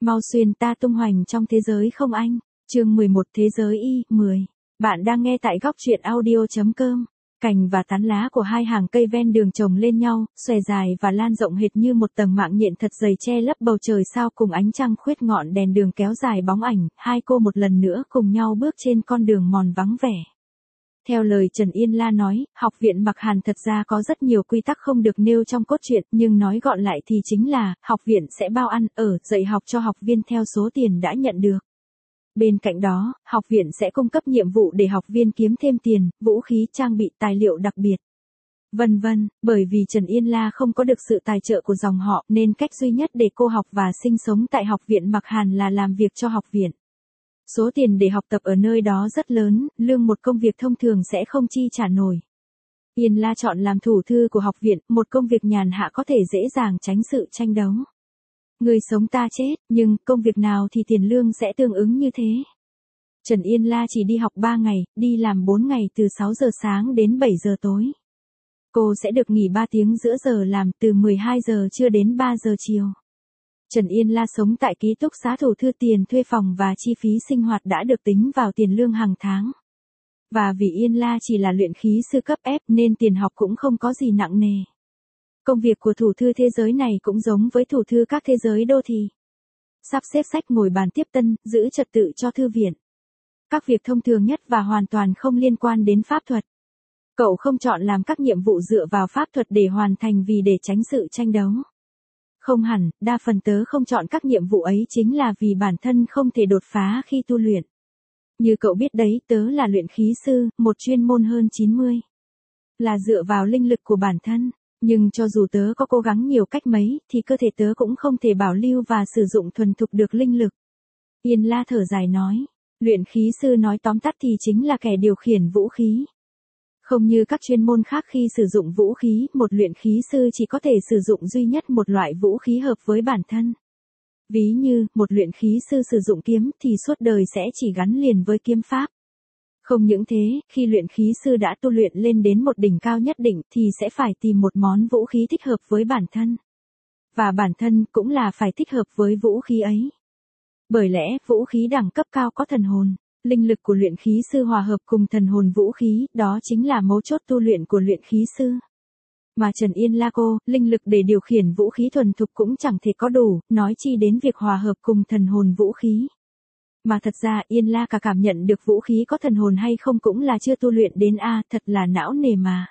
Mau xuyên ta tung hoành trong thế giới không anh. Chương 11 Thế giới y 10. Bạn đang nghe tại góc truyện audio.com. Cành và tán lá của hai hàng cây ven đường chồng lên nhau, xòe dài và lan rộng hệt như một tầng mạng nhện thật dày che lấp bầu trời sao cùng ánh trăng khuyết ngọn đèn đường kéo dài bóng ảnh, hai cô một lần nữa cùng nhau bước trên con đường mòn vắng vẻ. Theo lời Trần Yên La nói, học viện Mặc Hàn thật ra có rất nhiều quy tắc không được nêu trong cốt truyện, nhưng nói gọn lại thì chính là, học viện sẽ bao ăn, ở, dạy học cho học viên theo số tiền đã nhận được. Bên cạnh đó, học viện sẽ cung cấp nhiệm vụ để học viên kiếm thêm tiền, vũ khí, trang bị, tài liệu đặc biệt. Vân vân, bởi vì Trần Yên La không có được sự tài trợ của dòng họ nên cách duy nhất để cô học và sinh sống tại học viện Mặc Hàn là làm việc cho học viện. Số tiền để học tập ở nơi đó rất lớn, lương một công việc thông thường sẽ không chi trả nổi. Yên La chọn làm thủ thư của học viện, một công việc nhàn hạ có thể dễ dàng tránh sự tranh đấu. Người sống ta chết, nhưng công việc nào thì tiền lương sẽ tương ứng như thế. Trần Yên La chỉ đi học 3 ngày, đi làm 4 ngày từ 6 giờ sáng đến 7 giờ tối. Cô sẽ được nghỉ 3 tiếng giữa giờ làm từ 12 giờ trưa đến 3 giờ chiều. Trần Yên La sống tại ký túc xá thủ thư, tiền thuê phòng và chi phí sinh hoạt đã được tính vào tiền lương hàng tháng. Và vì Yên La chỉ là luyện khí sư cấp F nên tiền học cũng không có gì nặng nề. Công việc của thủ thư thế giới này cũng giống với thủ thư các thế giới đô thị. Sắp xếp sách, ngồi bàn tiếp tân, giữ trật tự cho thư viện. Các việc thông thường nhất và hoàn toàn không liên quan đến pháp thuật. Cậu không chọn làm các nhiệm vụ dựa vào pháp thuật để hoàn thành vì để tránh sự tranh đấu. Không hẳn, đa phần tớ không chọn các nhiệm vụ ấy chính là vì bản thân không thể đột phá khi tu luyện. Như cậu biết đấy, tớ là luyện khí sư, một chuyên môn hơn 90. Là dựa vào linh lực của bản thân. Nhưng cho dù tớ có cố gắng nhiều cách mấy, thì cơ thể tớ cũng không thể bảo lưu và sử dụng thuần thục được linh lực. Yên La thở dài nói. Luyện khí sư nói tóm tắt thì chính là kẻ điều khiển vũ khí. Không như các chuyên môn khác, khi sử dụng vũ khí, một luyện khí sư chỉ có thể sử dụng duy nhất một loại vũ khí hợp với bản thân. Ví như, một luyện khí sư sử dụng kiếm thì suốt đời sẽ chỉ gắn liền với kiếm pháp. Không những thế, khi luyện khí sư đã tu luyện lên đến một đỉnh cao nhất định thì sẽ phải tìm một món vũ khí thích hợp với bản thân. Và bản thân cũng là phải thích hợp với vũ khí ấy. Bởi lẽ, vũ khí đẳng cấp cao có thần hồn. Linh lực của luyện khí sư hòa hợp cùng thần hồn vũ khí, đó chính là mấu chốt tu luyện của luyện khí sư. Mà Trần Yên La cô, linh lực để điều khiển vũ khí thuần thục cũng chẳng thể có đủ, nói chi đến việc hòa hợp cùng thần hồn vũ khí. Mà thật ra Yên La cả cảm nhận được vũ khí có thần hồn hay không cũng là chưa tu luyện đến thật là não nề mà.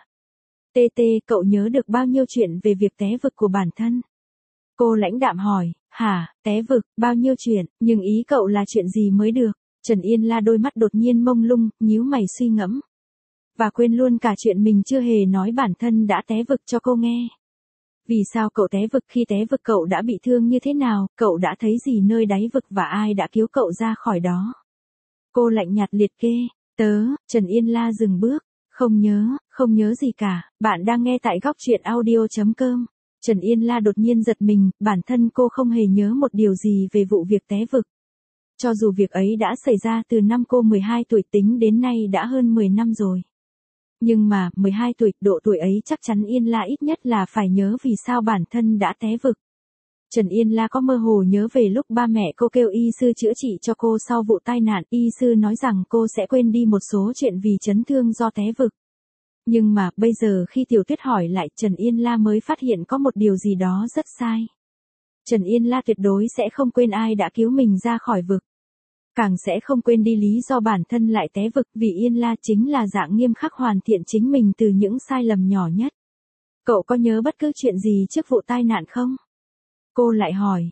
Cậu nhớ được bao nhiêu chuyện về việc té vực của bản thân? Cô lãnh đạm hỏi, hả, té vực, bao nhiêu chuyện, nhưng ý cậu là chuyện gì mới được? Trần Yên La đôi mắt đột nhiên mông lung, nhíu mày suy ngẫm. Và quên luôn cả chuyện mình chưa hề nói bản thân đã té vực cho cô nghe. Vì sao cậu té vực, khi té vực cậu đã bị thương như thế nào, cậu đã thấy gì nơi đáy vực và ai đã cứu cậu ra khỏi đó? Cô lạnh nhạt liệt kê, Trần Yên La dừng bước, không nhớ gì cả, bạn đang nghe tại góc truyện audio.com. Trần Yên La đột nhiên giật mình, bản thân cô không hề nhớ một điều gì về vụ việc té vực. Cho dù việc ấy đã xảy ra từ năm cô 12 tuổi tính đến nay đã hơn 10 năm rồi. Nhưng mà, 12 tuổi, độ tuổi ấy chắc chắn Yên La ít nhất là phải nhớ vì sao bản thân đã té vực. Trần Yên La có mơ hồ nhớ về lúc ba mẹ cô kêu y sư chữa trị cho cô sau vụ tai nạn, y sư nói rằng cô sẽ quên đi một số chuyện vì chấn thương do té vực. Nhưng mà, bây giờ khi Tiểu Tuyết hỏi lại, Trần Yên La mới phát hiện có một điều gì đó rất sai. Trần Yên La tuyệt đối sẽ không quên ai đã cứu mình ra khỏi vực. Càng sẽ không quên đi lý do bản thân lại té vực, vì Yên La chính là dạng nghiêm khắc hoàn thiện chính mình từ những sai lầm nhỏ nhất. Cậu có nhớ bất cứ chuyện gì trước vụ tai nạn không? Cô lại hỏi,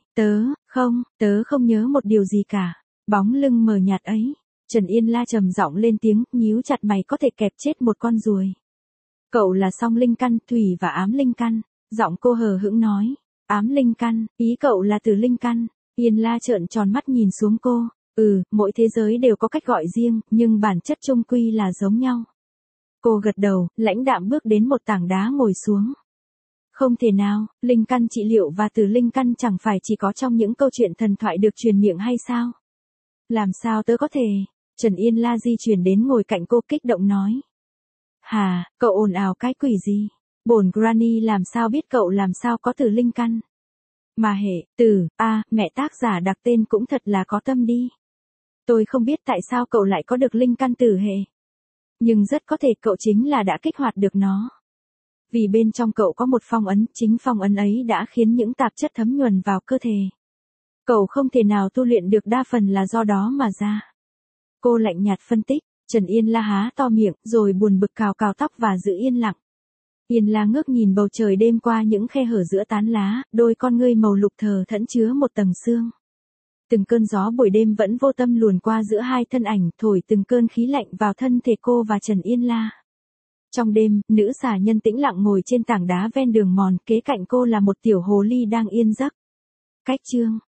tớ không nhớ một điều gì cả. Bóng lưng mờ nhạt ấy. Trần Yên La trầm giọng lên tiếng, nhíu chặt mày có thể kẹp chết một con ruồi. Cậu là song linh căn, thủy và ám linh căn. Giọng cô hờ hững nói. Ám linh căn, ý cậu là tử linh căn. Yên La trợn tròn mắt nhìn xuống cô. Mỗi thế giới đều có cách gọi riêng, nhưng bản chất chung quy là giống nhau. Cô gật đầu, lãnh đạm bước đến một tảng đá ngồi xuống. Không thể nào, linh căn trị liệu và tử linh căn chẳng phải chỉ có trong những câu chuyện thần thoại được truyền miệng hay sao? Làm sao tớ có thể? Trần Yên La di chuyển đến ngồi cạnh cô kích động nói. Hà, cậu ồn ào cái quỷ gì? Bổn Granny làm sao biết cậu làm sao có tử linh căn? Mà hệ, tử, mẹ tác giả đặt tên cũng thật là có tâm đi. Tôi không biết tại sao cậu lại có được linh căn tử hệ. Nhưng rất có thể cậu chính là đã kích hoạt được nó. Vì bên trong cậu có một phong ấn, chính phong ấn ấy đã khiến những tạp chất thấm nhuần vào cơ thể. Cậu không thể nào tu luyện được, đa phần là do đó mà ra. Cô lạnh nhạt phân tích. Trần Yên La há to miệng, rồi buồn bực cào cào tóc và giữ yên lặng. Yên La ngước nhìn bầu trời đêm qua những khe hở giữa tán lá, đôi con ngươi màu lục thờ thẫn chứa một tầng sương. Từng cơn gió buổi đêm vẫn vô tâm luồn qua giữa hai thân ảnh, thổi từng cơn khí lạnh vào thân thể cô và Trần Yên La. Trong đêm, nữ xà nhân tĩnh lặng ngồi trên tảng đá ven đường mòn, kế cạnh cô là một tiểu hồ ly đang yên giấc. Cách chương